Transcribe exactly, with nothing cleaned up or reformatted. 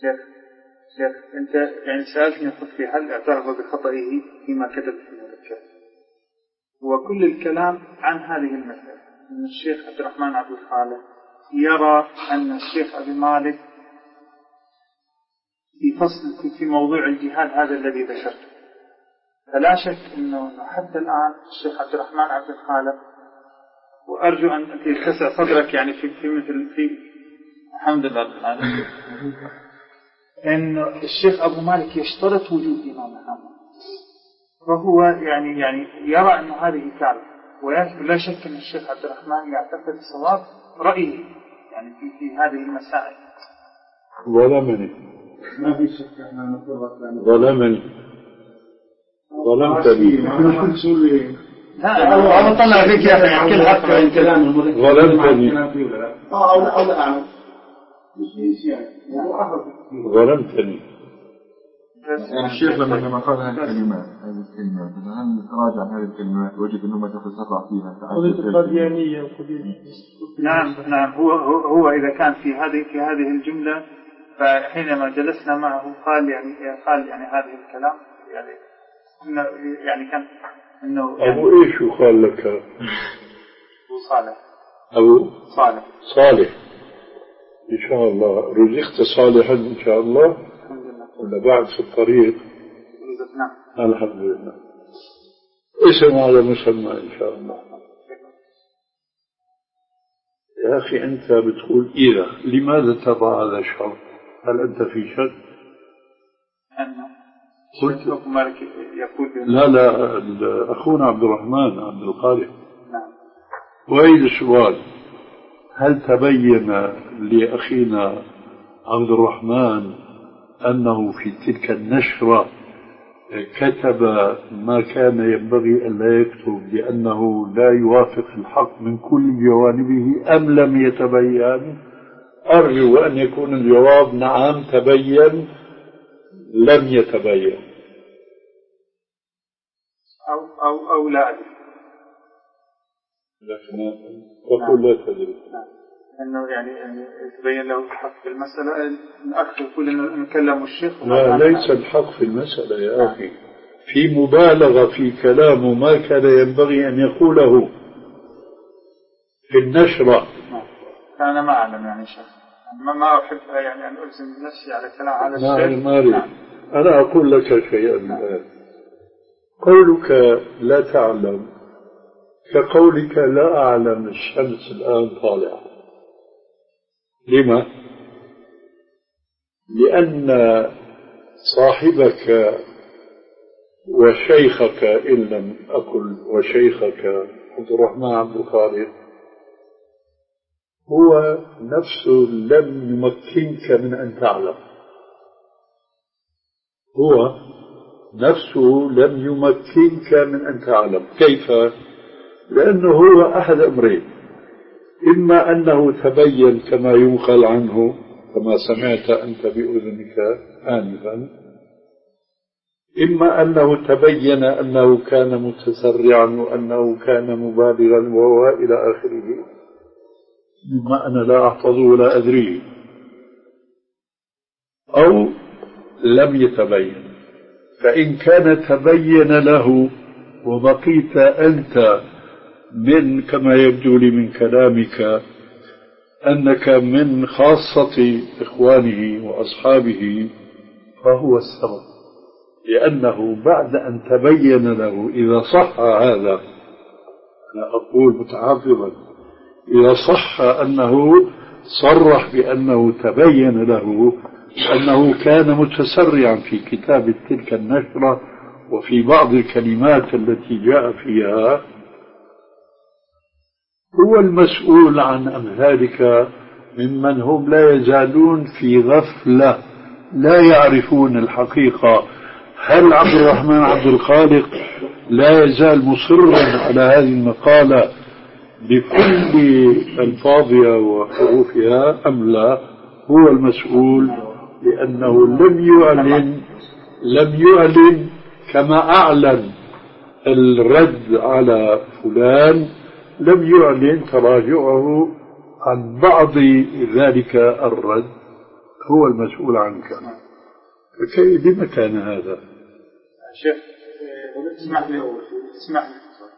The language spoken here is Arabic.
شيخ شيخ أنت يعني سألتني قلت في هل اعترف بخطئه فيما كتب في المذكرة، وكل الكلام عن هذه المسألة أن الشيخ عبد الرحمن عبد الخالق يرى أن الشيخ أبي مالك في فصل في موضوع الجهاد هذا الذي ذكرته، فلا شك أنه حتى الآن الشيخ عبد الرحمن عبد الخالق، وأرجو أن تتسع صدرك يعني في في مثل في الحمد لله أن الشيخ أبو مالك يشترط وجود إمام محمد، فهو يعني يعني يرى أن هذه كارثة، ولا شك أن الشيخ عبد الرحمن يعتقد صواب رأيه يعني في في هذه المسائل. ظلمني ما في شك أن نقول ظلمني ظلمتني لا هو طلع فيك يا أخي كل حق الكلام ظلمتني أو أو أعلم ظلمتني. يعني الشيخ لما لما قال هذه الكلمة هذه الكلمة هل تراجع هذه الكلمة وجد أنه ما تتسرع فيها قضية القاديانية وقضية نعم نعم هو هو إذا كان في هذه في هذه الجملة، فحينما جلسنا معه قال يعني قال يعني هذه الكلام يعني إنه يعني كان إنه يعني أبو إيش وقال لك؟ أبو صالح أبو صالح صالح إن شاء الله رزقت صالحا إن شاء الله ولا بعد في الطريق؟ نعم الحمد لله. اسم على مسمى إن شاء الله. يا أخي أنت بتقول إذا لماذا تضع هذا الشرط؟ هل أنت في شك؟ أنا قلت يقول لا لا أخونا عبد الرحمن عبد الخالق. نعم. وأيد السؤال، هل تبين لأخينا عبد الرحمن أنه في تلك النشرة كتب ما كان ينبغي أن لا يكتب بأنه لا يوافق الحق من كل جوانبه أم لم يتبين؟ أرجو أن يكون الجواب نعم تبين لم يتبين أو أو أو لا أدري، لكن تقول لا تدري أنه يعني يعني تبين له الحق في المسألة. الأخ يقول إنه نكلم الشيخ لا ليس الحق في المسألة يا أخي، في مبالغة في كلامه ما كان ينبغي أن يقوله في النشرة. أنا ما أعلم يعني شيخ ما ما أحب يعني أن ألزم نفسي على كلام على الشيخ. ما نعم. أنا أقول لك شيئا الآن، قولك لا تعلم كقولك لا أعلم الشمس الآن طالعة. لما؟ لأن صاحبك وشيخك إن لم أقل وشيخك عبد الرحمن عبد الخالق هو نفسه لم يمكنك من أن تعلم، هو نفسه لم يمكنك من أن تعلم. كيف؟ لأنه هو أحد أمرين، إما أنه تبين كما ينقل عنه كما سمعت أنت بأذنك آنفا، إما أنه تبين أنه كان متسرعا وأنه كان مبالغا وهو إلى آخره، مما أنا لا أحفظه ولا أدريه، أو لم يتبين. فإن كان تبين له وبقيت أنت من كما يبدو لي من كلامك أنك من خاصة إخوانه وأصحابه فهو السبب، لأنه بعد أن تبين له إذا صح هذا، أنا أقول متحفظا، إذا صح أنه صرح بأنه تبين له أنه كان متسرعا في كتابة تلك النشرة وفي بعض الكلمات التي جاء فيها، هو المسؤول عن أمثالك ممن هم لا يزالون في غفلة لا يعرفون الحقيقة. هل عبد الرحمن عبد الخالق لا يزال مصرا على هذه المقالة بكل ألفاظها وحروفها أم لا؟ هو المسؤول، لأنه لم يعلن لم يعلن كما أعلن الرد على فلان، لم يعلن تراجعه عن بعض ذلك الرد، هو المسؤول عنك. كيف بما كان هذا؟ شيخ اسمح لي اسمح لي